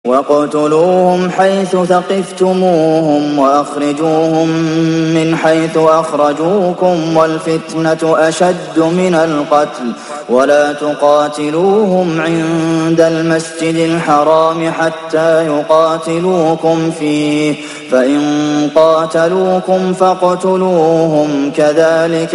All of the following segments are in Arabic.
وَاقْتُلُوهُمْ حَيْثُ ثَقِفْتُمُوهُمْ وَأَخْرِجُوهُم مِّنْ حَيْثُ أَخْرَجُوكُمْ ۚ وَالْفِتْنَةُ أَشَدُّ مِنَ الْقَتْلِ ۚ وَلَا تُقَاتِلُوهُمْ عِندَ الْمَسْجِدِ الْحَرَامِ حَتَّىٰ يُقَاتِلُوكُمْ فِيهِ ۖ فَإِن قَاتَلُوكُمْ فَاقْتُلُوهُمْ ۗ كَذَٰلِكَ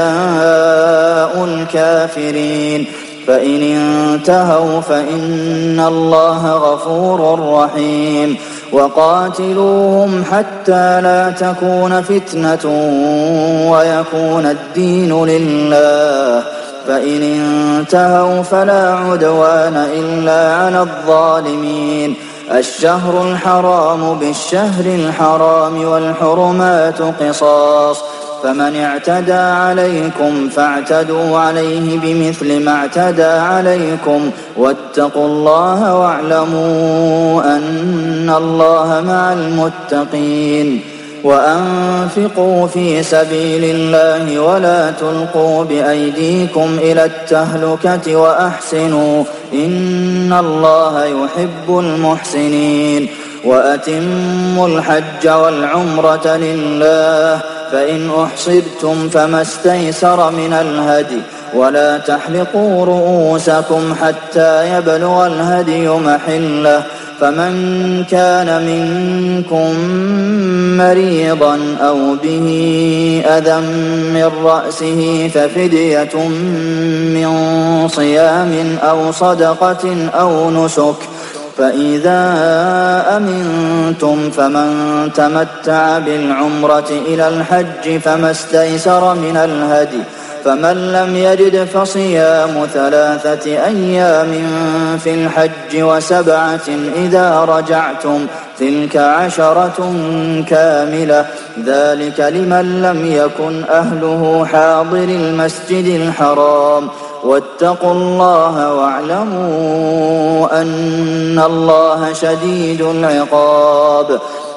جَزَاءُ الْكَافِرِينَ فَإِنِ انتَهَوْا فَإِنَّ اللَّهَ غَفُورٌ رَّحِيمٌ وَقَاتِلُوهُمْ حَتَّىٰ لَا تَكُونَ فِتْنَةٌ وَيَكُونَ الدِّينُ لِلَّهِ ۖ فَإِنِ انتَهَوْا فَلَا عُدْوَانَ إِلَّا عَلَى الظَّالِمِينَ الشَّهْرُ الْحَرَامُ بِالشَّهْرِ الْحَرَامِ وَالْحُرُمَاتُ قِصَاصٌ ۚ فَمَنِ اعْتَدَىٰ عَلَيْكُمْ فَاعْتَدُوا عَلَيْهِ بِمِثْلِ مَا اعْتَدَىٰ عَلَيْكُمْ ۚ وَاتَّقُوا اللَّهَ وَاعْلَمُوا أَنَّ اللَّهَ مَعَ الْمُتَّقِينَ وَأَنفِقُوا فِي سَبِيلِ اللَّهِ وَلَا تُلْقُوا بِأَيْدِيكُمْ إِلَى التَّهْلُكَةِ وَأَحْسِنُوا ۚ إِنَّ اللَّهَ يُحِبُّ الْمُحْسِنِينَ وَأَتِمُّوا الْحَجَّ وَالْعُمْرَةَ لِلَّهِ ۚ فَإِنْ أُحْصِرْتُمْ فَمَا اسْتَيْسَرَ مِنَ الْهَدْيِ ۖ وَلَا تَحْلِقُوا رُءُوسَكُمْ حَتَّىٰ يَبْلُغَ الْهَدْيُ مَحِلَّهُ ۚ فَمَن كَانَ مِنكُم مَّرِيضًا أَوْ بِهِ أَذًى مِّن رَّأْسِهِ فَفِدْيَةٌ مِّن صِيَامٍ أَوْ صَدَقَةٍ أَوْ نُسُكٍ ۚ فَإِذَا أَمِنتُمْ فَمَن تَمَتَّعَ بِالْعُمْرَةِ إِلَى الْحَجِّ فَمَا اسْتَيْسَرَ مِنَ الْهَدْيِ ۚ فَمَن لَّمْ يَجِدْ فَصِيَامُ 3 أيام في الحج و7 إذا رجعتم ۚ تِلْكَ 10 كاملة ۚ ذَٰلِكَ لِمَن لَّمْ يَكُنْ أَهْلُهُ حَاضِرِي الْمَسْجِدِ الْحَرَامِ ۚ وَاتَّقُوا اللَّهَ وَاعْلَمُوا أَنَّ اللَّهَ شَدِيدُ الْعِقَابِ